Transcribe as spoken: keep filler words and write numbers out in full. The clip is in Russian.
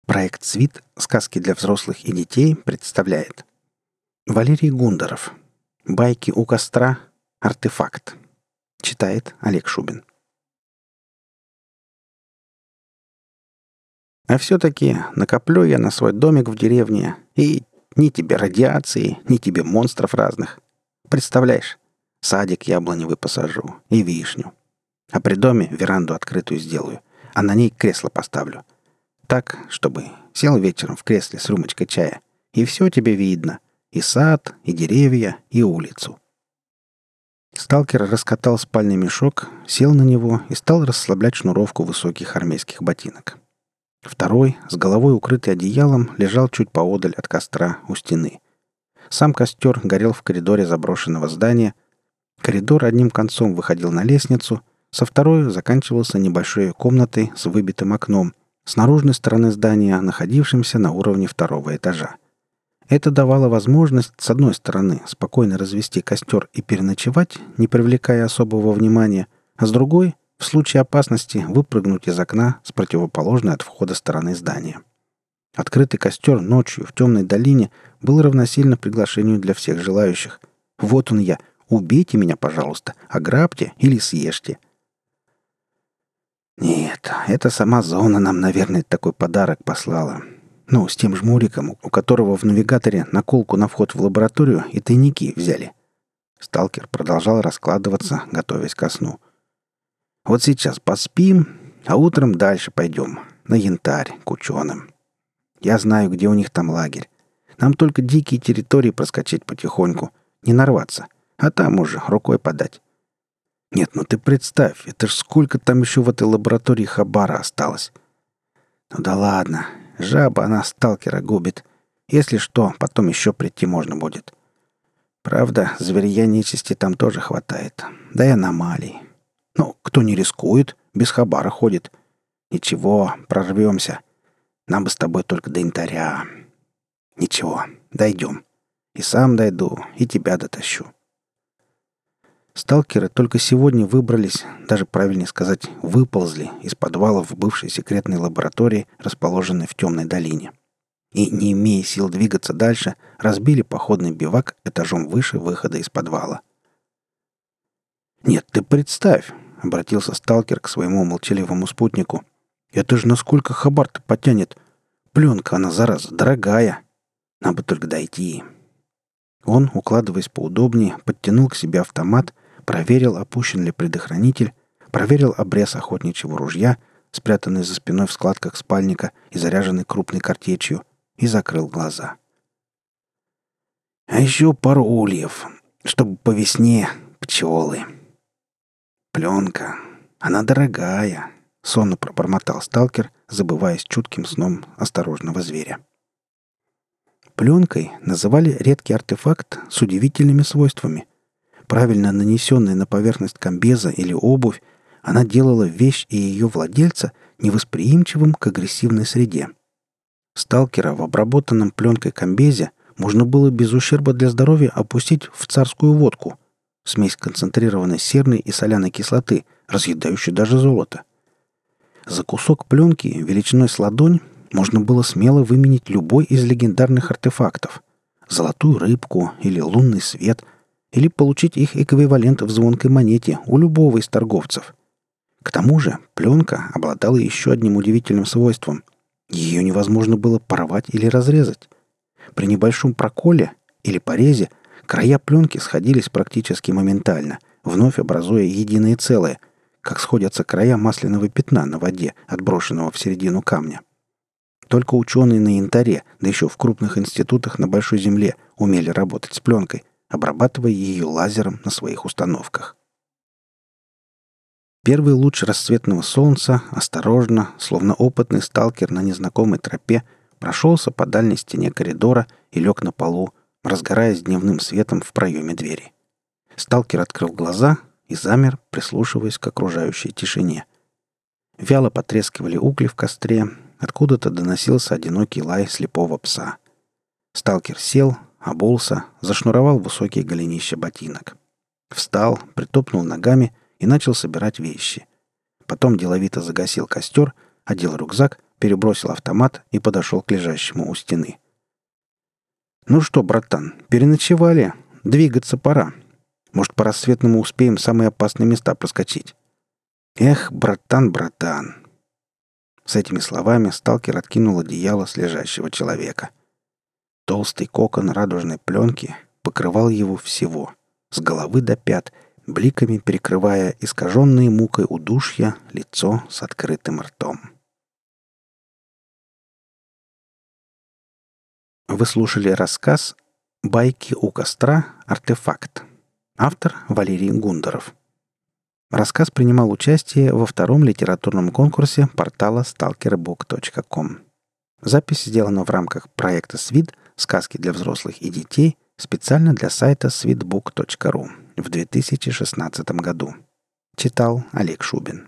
Проект «Свит. Сказки для взрослых и детей» представляет Валерий Гундаров. Байки у костра. Артефакт. Читает Олег Шубин. А все-таки накоплю я на свой домик в деревне, и ни тебе радиации, ни тебе монстров разных. Представляешь, садик яблоневый посажу и вишню. А при доме веранду открытую сделаю, а на ней кресло поставлю. Так, чтобы сел вечером в кресле с рюмочкой чая, и все тебе видно. И сад, и деревья, и улицу. Сталкер раскатал спальный мешок, сел на него и стал расслаблять шнуровку высоких армейских ботинок. Второй, с головой укрытый одеялом, лежал чуть поодаль от костра у стены. Сам костер горел в коридоре заброшенного здания. Коридор одним концом выходил на лестницу, со второй заканчивался небольшой комнатой с выбитым окном, с наружной стороны здания, находившимся на уровне второго этажа. Это давало возможность, с одной стороны, спокойно развести костер и переночевать, не привлекая особого внимания, а с другой, в случае опасности, выпрыгнуть из окна с противоположной от входа стороны здания. Открытый костер ночью в темной долине был равносильно приглашению для всех желающих. Вот он я, убейте меня, пожалуйста, ограбьте или съешьте. Нет, это сама зона нам, наверное, такой подарок послала. Ну, с тем жмуриком, у которого в навигаторе наколку на вход в лабораторию и тайники взяли. Сталкер продолжал раскладываться, готовясь ко сну. Вот сейчас поспим, а утром дальше пойдем, на Янтарь, к ученым. Я знаю, где у них там лагерь. Нам только дикие территории проскочить потихоньку, не нарваться, а там уже рукой подать. Нет, ну ты представь, это ж сколько там еще в этой лаборатории хабара осталось. Ну да ладно, жаба она сталкера губит. Если что, потом еще прийти можно будет. Правда, зверья нечисти там тоже хватает. Да и аномалий. Ну, кто не рискует, без хабара ходит. Ничего, прорвемся. Нам бы с тобой только до Янтаря. Ничего, дойдем. И сам дойду, и тебя дотащу. Сталкеры только сегодня выбрались, даже правильнее сказать, выползли из подвала в бывшей секретной лаборатории, расположенной в темной долине. И, не имея сил двигаться дальше, разбили походный бивак этажом выше выхода из подвала. «Нет, ты представь!» — обратился сталкер к своему молчаливому спутнику. «Это же насколько хабар-то потянет! Пленка она, зараза, дорогая! Нам бы только дойти!» Он, укладываясь поудобнее, подтянул к себе автомат, проверил, опущен ли предохранитель, проверил обрез охотничьего ружья, спрятанный за спиной в складках спальника и заряженный крупной картечью, и закрыл глаза. «А еще пару ульев, чтобы по весне пчелы. Пленка, она дорогая», — сонно пробормотал сталкер, забываясь чутким сном осторожного зверя. Пленкой называли редкий артефакт с удивительными свойствами. Правильно нанесенная на поверхность комбеза или обувь, она делала вещь и ее владельца невосприимчивым к агрессивной среде. Сталкера в обработанном пленкой комбезе можно было без ущерба для здоровья опустить в царскую водку, смесь концентрированной серной и соляной кислоты, разъедающей даже золото. За кусок пленки величиной с ладонь можно было смело выменить любой из легендарных артефактов — золотую рыбку или лунный свет, или получить их эквивалент в звонкой монете у любого из торговцев. К тому же пленка обладала еще одним удивительным свойством. Ее невозможно было порвать или разрезать. При небольшом проколе или порезе края пленки сходились практически моментально, вновь образуя единое целое, как сходятся края масляного пятна на воде, отброшенного в середину камня. Только ученые на Янтаре, да еще в крупных институтах на Большой Земле, умели работать с пленкой, обрабатывая ее лазером на своих установках. Первый луч рассветного солнца осторожно, словно опытный сталкер на незнакомой тропе, прошелся по дальней стене коридора и лег на полу, разгораясь дневным светом в проеме двери. Сталкер открыл глаза и замер, прислушиваясь к окружающей тишине. Вяло потрескивали угли в костре, откуда-то доносился одинокий лай слепого пса. Сталкер сел, обулся, зашнуровал высокие голенища ботинок. Встал, притопнул ногами и начал собирать вещи. Потом деловито загасил костер, одел рюкзак, перебросил автомат и подошел к лежащему у стены. «Ну что, братан, переночевали? Двигаться пора. Может, по рассветному успеем самые опасные места проскочить?» «Эх, братан, братан!» С этими словами сталкер откинул одеяло с лежащего человека. Толстый кокон радужной пленки покрывал его всего, с головы до пят, бликами перекрывая искаженные мукой удушья лицо с открытым ртом. Вы слушали рассказ «Байки у костра. Артефакт». Автор Валерий Гундаров. Рассказ принимал участие во втором литературном конкурсе портала сталкербук точка ком. Запись сделана в рамках проекта «Свит. Сказки для взрослых и детей» специально для сайта свитбук точка ру в две тысячи шестнадцатом году. Читал Олег Шубин.